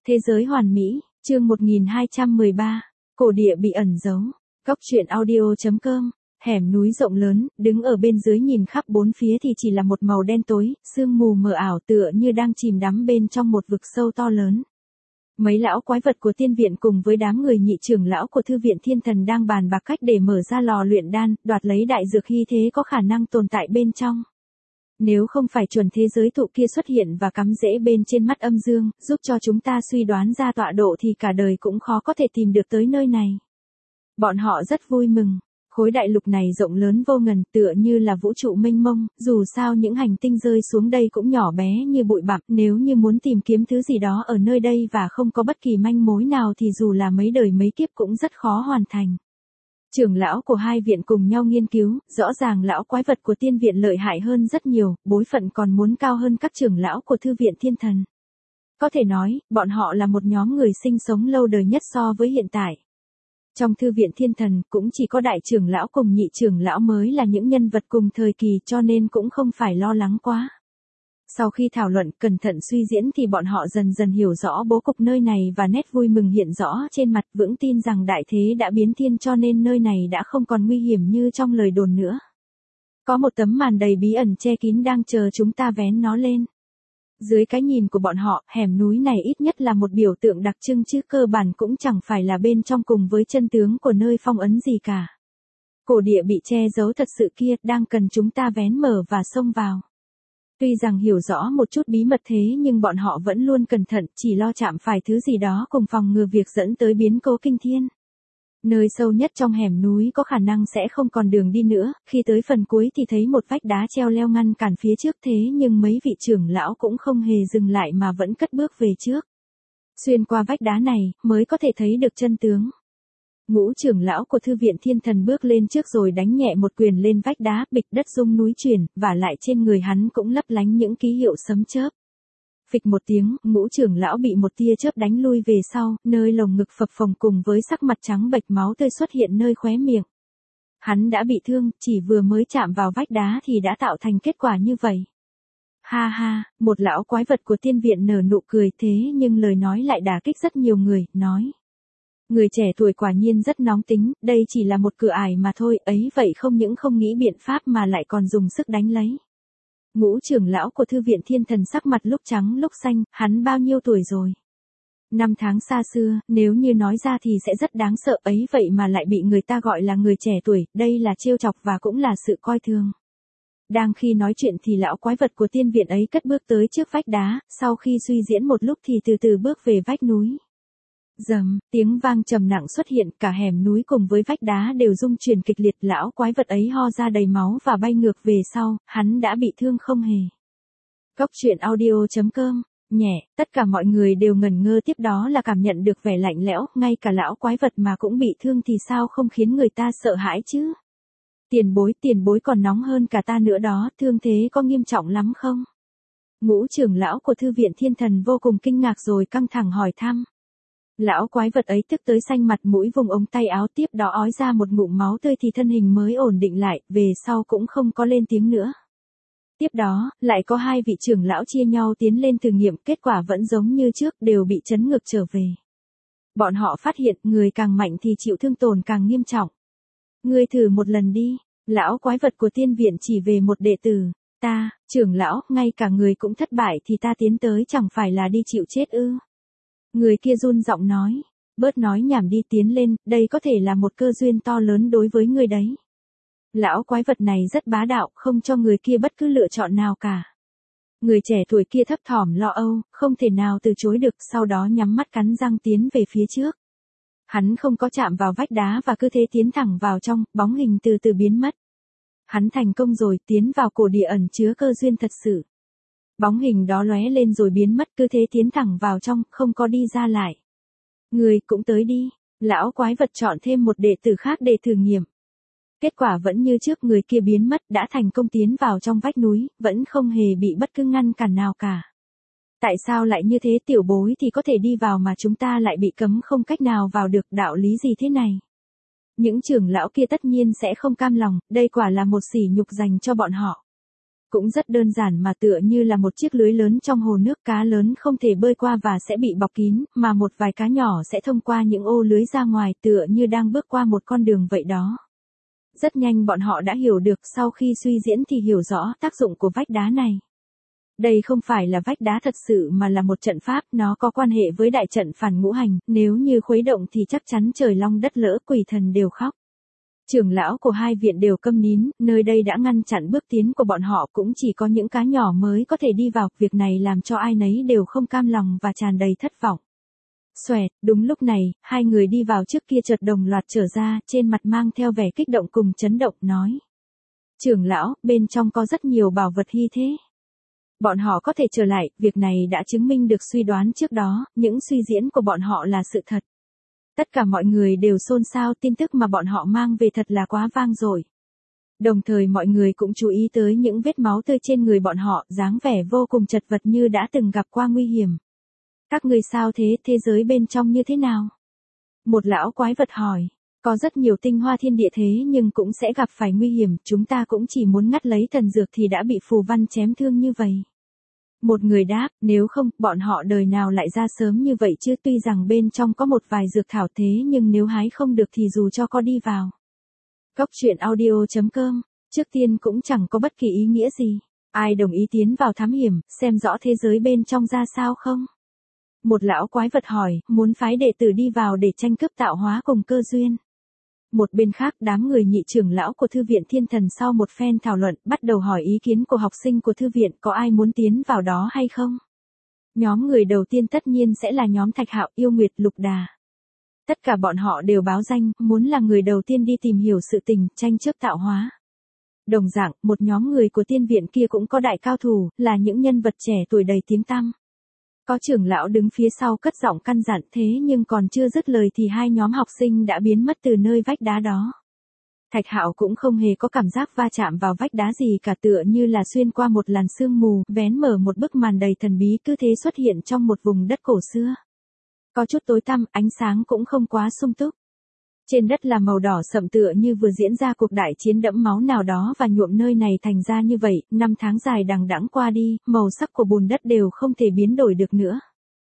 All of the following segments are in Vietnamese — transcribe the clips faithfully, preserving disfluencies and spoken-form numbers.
Thế giới hoàn mỹ, chương một nghìn hai trăm mười ba, cổ địa bị ẩn giấu. Góc truyện audio chấm com. Hẻm núi rộng lớn, đứng ở bên dưới nhìn khắp bốn phía thì chỉ là một màu đen tối, sương mù mờ ảo tựa như đang chìm đắm bên trong một vực sâu to lớn. Mấy lão quái vật của tiên viện cùng với đám người nhị trưởng lão của thư viện thiên thần đang bàn bạc cách để mở ra lò luyện đan, đoạt lấy đại dược hy thế có khả năng tồn tại bên trong. Nếu không phải chuẩn thế giới thụ kia xuất hiện và cắm rễ bên trên mắt âm dương, giúp cho chúng ta suy đoán ra tọa độ thì cả đời cũng khó có thể tìm được tới nơi này. Bọn họ rất vui mừng. Khối đại lục này rộng lớn vô ngần, tựa như là vũ trụ mênh mông, dù sao những hành tinh rơi xuống đây cũng nhỏ bé như bụi bặm, nếu như muốn tìm kiếm thứ gì đó ở nơi đây và không có bất kỳ manh mối nào thì dù là mấy đời mấy kiếp cũng rất khó hoàn thành. Trưởng lão của hai viện cùng nhau nghiên cứu, rõ ràng lão quái vật của tiên viện lợi hại hơn rất nhiều, bối phận còn muốn cao hơn các trưởng lão của thư viện thiên thần. Có thể nói, bọn họ là một nhóm người sinh sống lâu đời nhất so với hiện tại. Trong thư viện thiên thần cũng chỉ có đại trưởng lão cùng nhị trưởng lão mới là những nhân vật cùng thời kỳ cho nên cũng không phải lo lắng quá. Sau khi thảo luận cẩn thận suy diễn thì bọn họ dần dần hiểu rõ bố cục nơi này và nét vui mừng hiện rõ trên mặt, vững tin rằng đại thế đã biến thiên cho nên nơi này đã không còn nguy hiểm như trong lời đồn nữa. Có một tấm màn đầy bí ẩn che kín đang chờ chúng ta vén nó lên. Dưới cái nhìn của bọn họ, hẻm núi này ít nhất là một biểu tượng đặc trưng chứ cơ bản cũng chẳng phải là bên trong cùng với chân tướng của nơi phong ấn gì cả. Cổ địa bị che giấu thật sự kia đang cần chúng ta vén mở và xông vào. Tuy rằng hiểu rõ một chút bí mật thế nhưng bọn họ vẫn luôn cẩn thận, chỉ lo chạm phải thứ gì đó cùng phòng ngừa việc dẫn tới biến cố kinh thiên. Nơi sâu nhất trong hẻm núi có khả năng sẽ không còn đường đi nữa, khi tới phần cuối thì thấy một vách đá treo leo ngăn cản phía trước thế nhưng mấy vị trưởng lão cũng không hề dừng lại mà vẫn cất bước về trước. Xuyên qua vách đá này, mới có thể thấy được chân tướng. Ngũ trưởng lão của thư viện thiên thần bước lên trước rồi đánh nhẹ một quyền lên vách đá, bịch đất rung núi chuyển, và lại trên người hắn cũng lấp lánh những ký hiệu sấm chớp. Phịch một tiếng, ngũ trưởng lão bị một tia chớp đánh lui về sau, nơi lồng ngực phập phồng cùng với sắc mặt trắng bệch máu tươi xuất hiện nơi khóe miệng. Hắn đã bị thương, chỉ vừa mới chạm vào vách đá thì đã tạo thành kết quả như vậy. Ha ha, một lão quái vật của tiên viện nở nụ cười thế nhưng lời nói lại đả kích rất nhiều người, nói. Người trẻ tuổi quả nhiên rất nóng tính, đây chỉ là một cửa ải mà thôi, ấy vậy không những không nghĩ biện pháp mà lại còn dùng sức đánh lấy. Ngũ trưởng lão của thư viện thiên thần sắc mặt lúc trắng lúc xanh, hắn bao nhiêu tuổi rồi? Năm tháng xa xưa, nếu như nói ra thì sẽ rất đáng sợ ấy vậy mà lại bị người ta gọi là người trẻ tuổi, đây là trêu chọc và cũng là sự coi thường. Đang khi nói chuyện thì lão quái vật của tiên viện ấy cất bước tới trước vách đá, sau khi suy diễn một lúc thì từ từ bước về vách núi. Rầm, tiếng vang trầm nặng xuất hiện, cả hẻm núi cùng với vách đá đều rung chuyển kịch liệt, lão quái vật ấy ho ra đầy máu và bay ngược về sau, hắn đã bị thương không hề. Góc truyện audio chấm com, nhẹ, tất cả mọi người đều ngẩn ngơ tiếp đó là cảm nhận được vẻ lạnh lẽo, ngay cả lão quái vật mà cũng bị thương thì sao không khiến người ta sợ hãi chứ? Tiền bối, tiền bối còn nóng hơn cả ta nữa đó, thương thế có nghiêm trọng lắm không? Ngũ trưởng lão của thư viện thiên thần vô cùng kinh ngạc rồi căng thẳng hỏi thăm. Lão quái vật ấy tức tới xanh mặt mũi vùng ống tay áo tiếp đó ói ra một ngụm máu tươi thì thân hình mới ổn định lại, về sau cũng không có lên tiếng nữa. Tiếp đó, lại có hai vị trưởng lão chia nhau tiến lên thử nghiệm, kết quả vẫn giống như trước đều bị chấn ngược trở về. Bọn họ phát hiện người càng mạnh thì chịu thương tổn càng nghiêm trọng. Ngươi thử một lần đi, lão quái vật của tiên viện chỉ về một đệ tử, ta, trưởng lão, ngay cả người cũng thất bại thì ta tiến tới chẳng phải là đi chịu chết ư. Người kia run giọng nói, bớt nói nhảm đi tiến lên, đây có thể là một cơ duyên to lớn đối với người đấy. Lão quái vật này rất bá đạo, không cho người kia bất cứ lựa chọn nào cả. Người trẻ tuổi kia thấp thỏm lo âu, không thể nào từ chối được, sau đó nhắm mắt cắn răng tiến về phía trước. Hắn không có chạm vào vách đá và cứ thế tiến thẳng vào trong, bóng hình từ từ biến mất. Hắn thành công rồi, tiến vào cổ địa ẩn chứa cơ duyên thật sự. Bóng hình đó lóe lên rồi biến mất, cứ thế tiến thẳng vào trong, không có đi ra lại. Người cũng tới đi, lão quái vật chọn thêm một đệ tử khác để thử nghiệm. Kết quả vẫn như trước, người kia biến mất, đã thành công tiến vào trong vách núi, vẫn không hề bị bất cứ ngăn cản nào cả. Tại sao lại như thế, tiểu bối thì có thể đi vào mà chúng ta lại bị cấm không cách nào vào được, đạo lý gì thế này? Những trưởng lão kia tất nhiên sẽ không cam lòng, đây quả là một sỉ nhục dành cho bọn họ. Cũng rất đơn giản mà tựa như là một chiếc lưới lớn trong hồ nước, cá lớn không thể bơi qua và sẽ bị bọc kín, mà một vài cá nhỏ sẽ thông qua những ô lưới ra ngoài tựa như đang bước qua một con đường vậy đó. Rất nhanh bọn họ đã hiểu được, sau khi suy diễn thì hiểu rõ tác dụng của vách đá này. Đây không phải là vách đá thật sự mà là một trận pháp, nó có quan hệ với đại trận phản ngũ hành, nếu như khuấy động thì chắc chắn trời long đất lỡ, quỷ thần đều khóc. Trưởng lão của hai viện đều câm nín, nơi đây đã ngăn chặn bước tiến của bọn họ, cũng chỉ có những cá nhỏ mới có thể đi vào, việc này làm cho ai nấy đều không cam lòng và tràn đầy thất vọng. Xoẹt, đúng lúc này, hai người đi vào trước kia chợt đồng loạt trở ra, trên mặt mang theo vẻ kích động cùng chấn động, nói. Trưởng lão, bên trong có rất nhiều bảo vật hy thế. Bọn họ có thể trở lại, việc này đã chứng minh được suy đoán trước đó, những suy diễn của bọn họ là sự thật. Tất cả mọi người đều xôn xao, tin tức mà bọn họ mang về thật là quá vang dội. Đồng thời mọi người cũng chú ý tới những vết máu tươi trên người bọn họ, dáng vẻ vô cùng chật vật như đã từng gặp qua nguy hiểm. Các người sao thế, thế giới bên trong như thế nào? Một lão quái vật hỏi, có rất nhiều tinh hoa thiên địa thế nhưng cũng sẽ gặp phải nguy hiểm, chúng ta cũng chỉ muốn ngắt lấy thần dược thì đã bị phù văn chém thương như vậy. Một người đáp, nếu không, bọn họ đời nào lại ra sớm như vậy chứ, tuy rằng bên trong có một vài dược thảo thế nhưng nếu hái không được thì dù cho có đi vào. Góc truyện audio chấm com, trước tiên cũng chẳng có bất kỳ ý nghĩa gì. Ai đồng ý tiến vào thám hiểm, xem rõ thế giới bên trong ra sao không? Một lão quái vật hỏi, muốn phái đệ tử đi vào để tranh cướp tạo hóa cùng cơ duyên. Một bên khác, đám người nhị trưởng lão của thư viện Thiên Thần sau một phen thảo luận, bắt đầu hỏi ý kiến của học sinh của thư viện, có ai muốn tiến vào đó hay không? Nhóm người đầu tiên tất nhiên sẽ là nhóm Thạch Hạo, Yêu Nguyệt, Lục Đà. Tất cả bọn họ đều báo danh, muốn là người đầu tiên đi tìm hiểu sự tình, tranh chấp tạo hóa. Đồng dạng, một nhóm người của tiên viện kia cũng có đại cao thủ, là những nhân vật trẻ tuổi đầy tiếng tăm. Có trưởng lão đứng phía sau cất giọng căn dặn, thế nhưng còn chưa dứt lời thì hai nhóm học sinh đã biến mất từ nơi vách đá đó. Thạch Hạo cũng không hề có cảm giác va chạm vào vách đá gì cả, tựa như là xuyên qua một làn sương mù, vén mở một bức màn đầy thần bí, cứ thế xuất hiện trong một vùng đất cổ xưa. Có chút tối tăm, ánh sáng cũng không quá sung túc. Trên đất là màu đỏ sậm, tựa như vừa diễn ra cuộc đại chiến đẫm máu nào đó và nhuộm nơi này thành ra như vậy. Năm tháng dài đằng đẵng qua đi, màu sắc của bùn đất đều không thể biến đổi được nữa.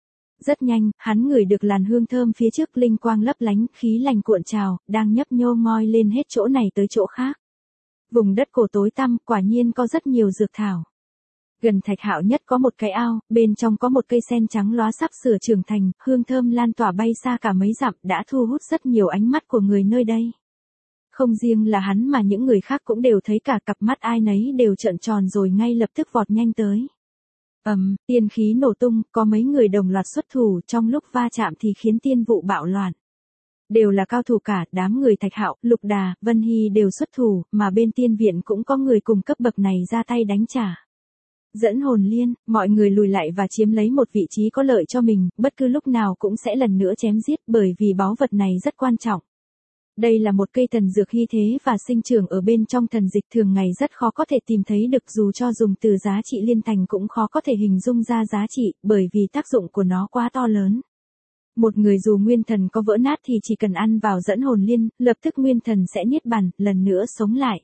Rất nhanh, hắn ngửi được làn hương thơm phía trước, linh quang lấp lánh, khí lành cuộn trào, đang nhấp nhô ngoi lên hết chỗ này tới chỗ khác. Vùng đất cổ tối tăm, quả nhiên có rất nhiều dược thảo. Gần Thạch Hạo nhất có một cái ao, bên trong có một cây sen trắng lóa sắp sửa trưởng thành, hương thơm lan tỏa bay xa cả mấy dặm, đã thu hút rất nhiều ánh mắt của người nơi đây. Không riêng là hắn mà những người khác cũng đều thấy, cả cặp mắt ai nấy đều trợn tròn rồi ngay lập tức vọt nhanh tới. Ầm, um, tiên khí nổ tung, có mấy người đồng loạt xuất thủ, trong lúc va chạm thì khiến tiên vụ bạo loạn. Đều là cao thủ cả, đám người Thạch Hạo, Lục Đà, Vân Hy đều xuất thủ, mà bên tiên viện cũng có người cùng cấp bậc này ra tay đánh trả. Dẫn hồn liên, mọi người lùi lại và chiếm lấy một vị trí có lợi cho mình, bất cứ lúc nào cũng sẽ lần nữa chém giết, bởi vì báu vật này rất quan trọng. Đây là một cây thần dược hy thế và sinh trưởng ở bên trong thần dịch, thường ngày rất khó có thể tìm thấy được, dù cho dùng từ giá trị liên thành cũng khó có thể hình dung ra giá trị, bởi vì tác dụng của nó quá to lớn. Một người dù nguyên thần có vỡ nát thì chỉ cần ăn vào dẫn hồn liên, lập tức nguyên thần sẽ niết bàn, lần nữa sống lại.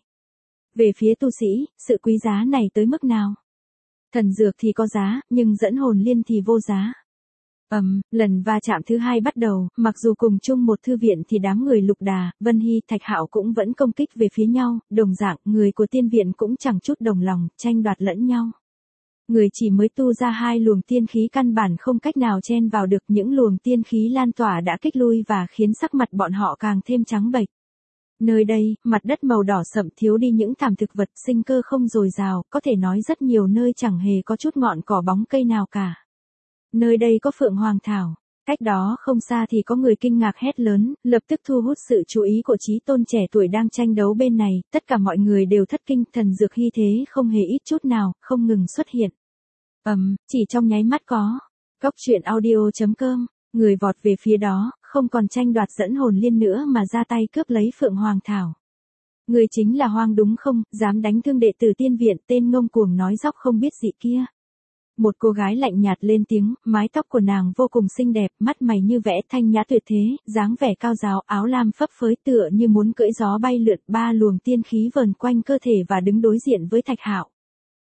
Về phía tu sĩ, sự quý giá này tới mức nào? Thần dược thì có giá, nhưng dẫn hồn liên thì vô giá. Ầm, um, lần va chạm thứ hai bắt đầu, mặc dù cùng chung một thư viện thì đám người Lục Đà, Vân Hy, Thạch Hạo cũng vẫn công kích về phía nhau, đồng dạng, người của tiên viện cũng chẳng chút đồng lòng, tranh đoạt lẫn nhau. Người chỉ mới tu ra hai luồng tiên khí căn bản không cách nào chen vào được, những luồng tiên khí lan tỏa đã kích lui và khiến sắc mặt bọn họ càng thêm trắng bệch. Nơi đây, mặt đất màu đỏ sậm, thiếu đi những thảm thực vật, sinh cơ không dồi dào, có thể nói rất nhiều nơi chẳng hề có chút ngọn cỏ bóng cây nào cả. Nơi đây có phượng hoàng thảo, cách đó không xa thì có người kinh ngạc hét lớn, lập tức thu hút sự chú ý của chí tôn trẻ tuổi đang tranh đấu bên này, tất cả mọi người đều thất kinh, thần dược hy thế không hề ít chút nào, không ngừng xuất hiện. Ầm, um, chỉ trong nháy mắt có. Góc truyện audio chấm com, người vọt về phía đó, không còn tranh đoạt dẫn hồn liên nữa mà ra tay cướp lấy phượng hoàng thảo. Người chính là Hoang đúng không, dám đánh thương đệ tử tiên viện, tên ngông cuồng nói dóc không biết gì kia. Một cô gái lạnh nhạt lên tiếng, mái tóc của nàng vô cùng xinh đẹp, mắt mày như vẽ, thanh nhã tuyệt thế, dáng vẻ cao giáo, áo lam phấp phới tựa như muốn cưỡi gió bay lượn, ba luồng tiên khí vờn quanh cơ thể và đứng đối diện với Thạch Hạo.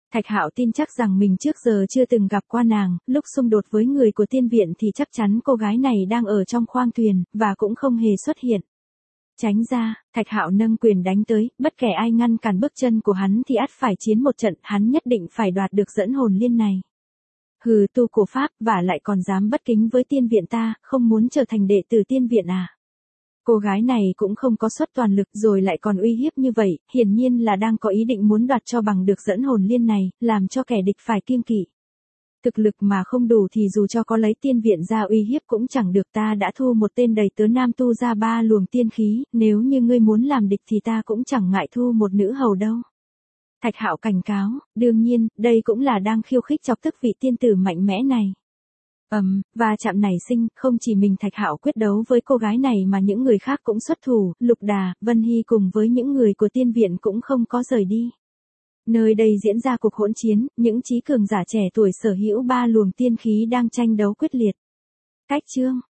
Thạch Hạo tin chắc rằng mình trước giờ chưa từng gặp qua nàng, lúc xung đột với người của tiên viện thì chắc chắn cô gái này đang ở trong khoang thuyền, và cũng không hề xuất hiện. Tránh ra, Thạch Hạo nâng quyền đánh tới, bất kể ai ngăn cản bước chân của hắn thì ắt phải chiến một trận, hắn nhất định phải đoạt được dẫn hồn liên này. Hừ, tu cổ pháp, và lại còn dám bất kính với tiên viện ta, không muốn trở thành đệ tử tiên viện à? Cô gái này cũng không có xuất toàn lực rồi lại còn uy hiếp như vậy, hiển nhiên là đang có ý định muốn đoạt cho bằng được dẫn hồn liên này, làm cho kẻ địch phải kiêng kỵ. Thực lực mà không đủ thì dù cho có lấy tiên viện ra uy hiếp cũng chẳng được, ta đã thu một tên đầy tớ nam tu ra ba luồng tiên khí, nếu như ngươi muốn làm địch thì ta cũng chẳng ngại thu một nữ hầu đâu. Thạch Hạo cảnh cáo, đương nhiên, đây cũng là đang khiêu khích chọc tức vị tiên tử mạnh mẽ này. Ầm, um, và chạm nảy sinh, không chỉ mình Thạch Hạo quyết đấu với cô gái này mà những người khác cũng xuất thủ, Lục Đà, Vân Hy cùng với những người của tiên viện cũng không có rời đi. Nơi đây diễn ra cuộc hỗn chiến, những trí cường giả trẻ tuổi sở hữu ba luồng tiên khí đang tranh đấu quyết liệt. Cách chương